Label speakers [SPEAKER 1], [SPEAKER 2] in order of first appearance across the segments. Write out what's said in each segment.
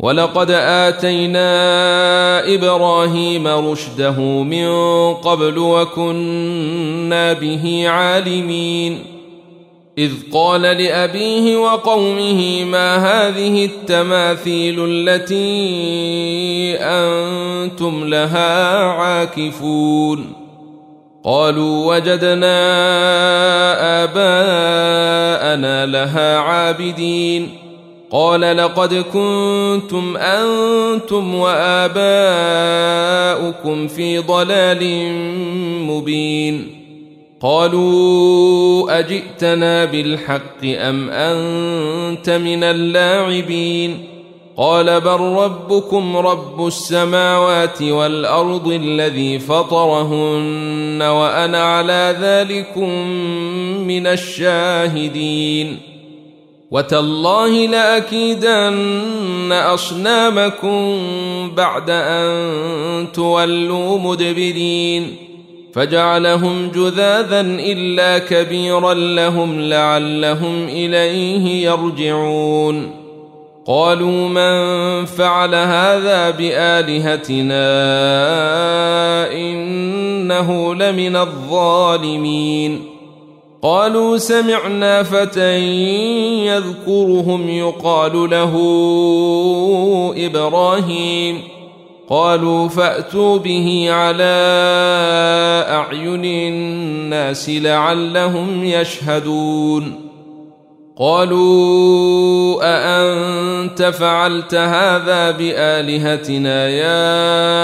[SPEAKER 1] ولقد آتينا إبراهيم رشده من قبل وكنا به عالمين إذ قال لأبيه وقومه ما هذه التماثيل التي أنتم لها عاكفون قالوا وجدنا آباءنا لها عابدين قال لقد كنتم أنتم وآباؤكم في ضلال مبين قالوا أجئتنا بالحق أم أنت من اللاعبين قال بل ربكم رب السماوات والأرض الذي فطرهن وأنا على ذلكم من الشاهدين وتالله لأكيدن أصنامكم بعد أن تولوا مدبرين فجعلهم جذاذا إلا كبيرا لهم لعلهم إليه يرجعون قالوا من فعل هذا بآلهتنا إنه لمن الظالمين قالوا سمعنا فتى يذكرهم يقال له إبراهيم قالوا فأتوا به على أعين الناس لعلهم يشهدون قالوا أأنت فعلت هذا بآلهتنا يا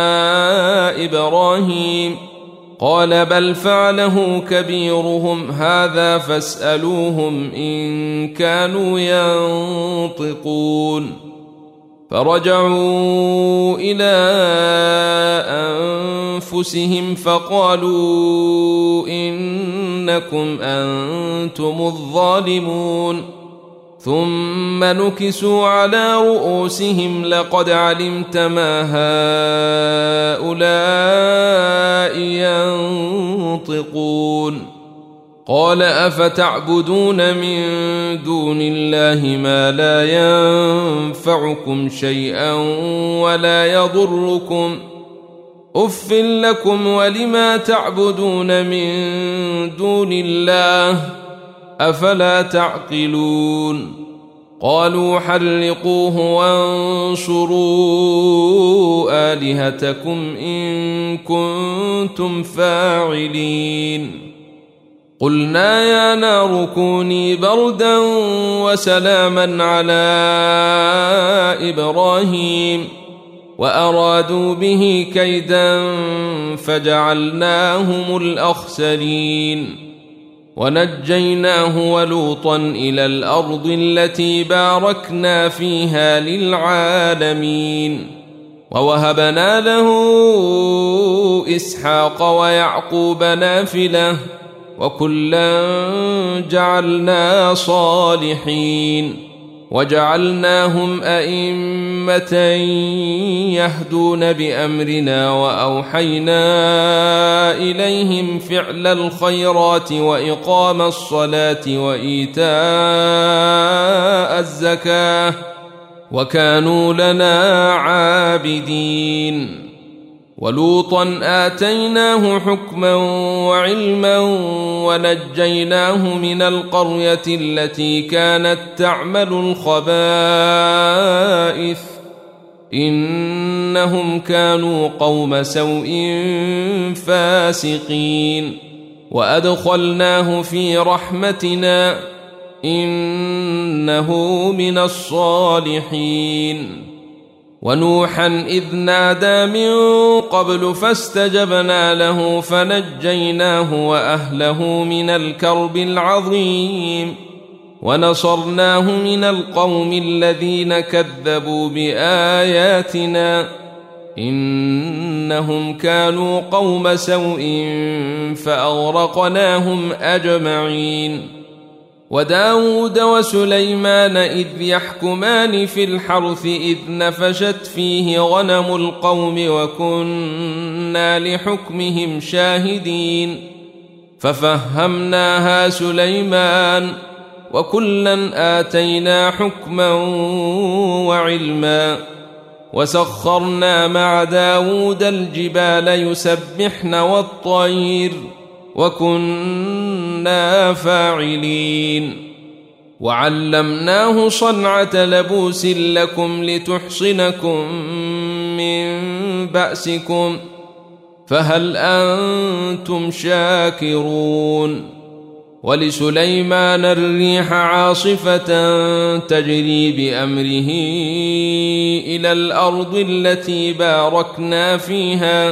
[SPEAKER 1] إبراهيم قال بل فعله كبيرهم هذا فاسألوهم إن كانوا ينطقون فرجعوا إلى أنفسهم فقالوا إنكم أنتم الظالمون ثم نكسوا على رؤوسهم لقد علمت ما هؤلاء ينطقون قال أفتعبدون من دون الله ما لا ينفعكم شيئا ولا يضركم أف لكم ولما تعبدون من دون الله أفلا تعقلون قالوا حرقوه وانصروا آلهتكم إن كنتم فاعلين قلنا يا نار كوني بردا وسلاما على إبراهيم وأرادوا به كيدا فجعلناهم الأخسرين ونجيناه ولوطا إلى الأرض التي باركنا فيها للعالمين ووهبنا له إسحاق ويعقوب نافلة وكلا جعلنا صالحين وجعلناهم أئمة يهدون بأمرنا وأوحينا إليهم فعل الخيرات وإقام الصلاة وإيتاء الزكاة وكانوا لنا عابدين ولوطا آتيناه حكما وعلما ونجيناه من القرية التي كانت تعمل الخبائث إنهم كانوا قوم سوء فاسقين وأدخلناه في رحمتنا إنه من الصالحين ونوحا إذ نادى من قبل فاستجبنا له فنجيناه وأهله من الكرب العظيم ونصرناه من القوم الذين كذبوا بآياتنا إنهم كانوا قوم سوء فأغرقناهم أجمعين وداود وسليمان إذ يحكمان في الحرث إذ نفشت فيه غنم القوم وكنا لحكمهم شاهدين ففهمناها سليمان وكلا آتينا حكما وعلما وسخرنا مع داود الجبال يسبحن والطير وكنا فاعلين وعلمناه صنعة لبوس لكم لتحصنكم من بأسكم فهل أنتم شاكرون ولسليمان الريح عاصفة تجري بأمره إلى الأرض التي باركنا فيها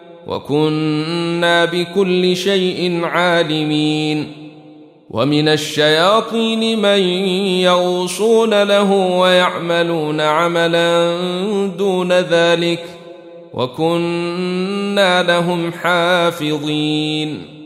[SPEAKER 1] وكنا بكل شيء عالمين ومن الشياطين من يغوصون له ويعملون عملا دون ذلك وكنا لهم حافظين